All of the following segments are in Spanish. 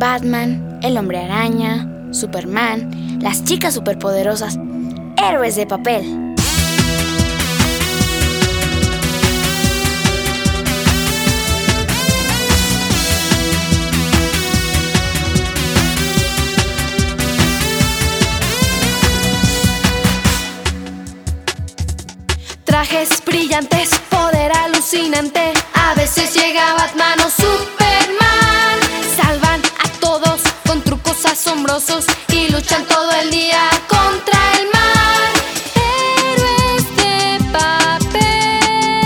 Batman, el Hombre Araña, Superman, las chicas superpoderosas, héroes de papel. Trajes brillantes, poder alucinante. A veces llega Batman o Superman. Salvan a todos con trucos asombrosos y luchan todo el día contra el mal. Héroes de papel,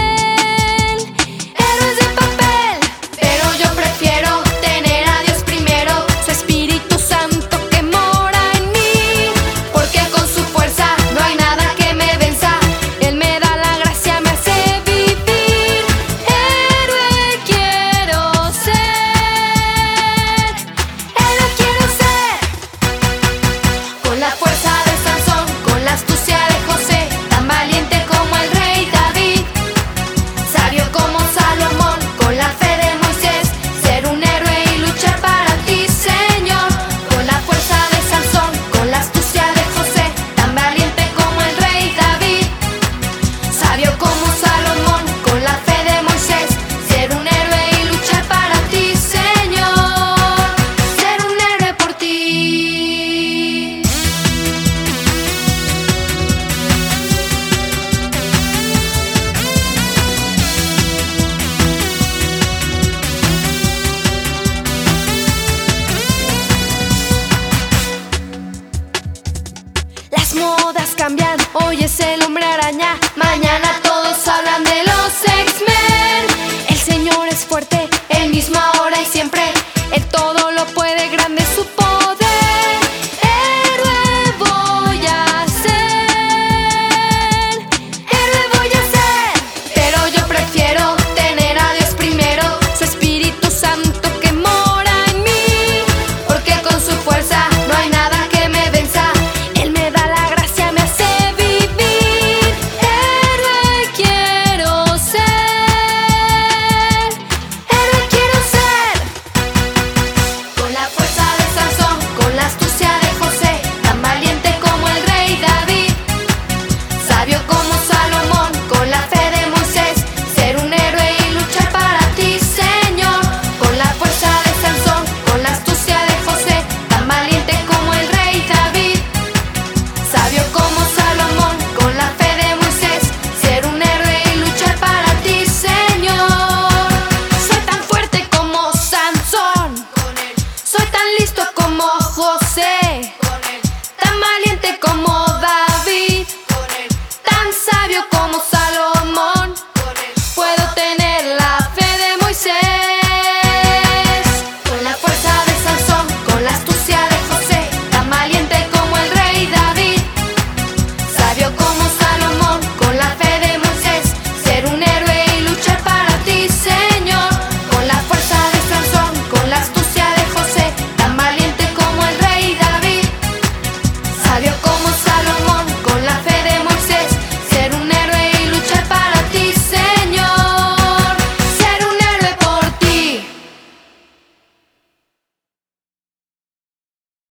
héroes de papel. Pero yo prefiero tener a Dios primero, su Espíritu Santo que mora en mí. Porque con su fuerza no hay nada que me venza. Él me da la gracia, me hace vivir. Héroe quiero ser, héroe quiero ser. Con la fuerza de Sansón, con la astucia de José, tan valiente como el rey David, sabio como Salomón, con la fe de Moisés, ser un héroe y luchar para ti, Señor. Con la fuerza de Sansón, con la astucia de José, tan valiente como el rey David, sabio como Salomón, con la fe de Moisés, ser un héroe y luchar para ti, Señor. Ser un héroe por ti. Las modas cambian, hoy es el Hombre Araña, mañana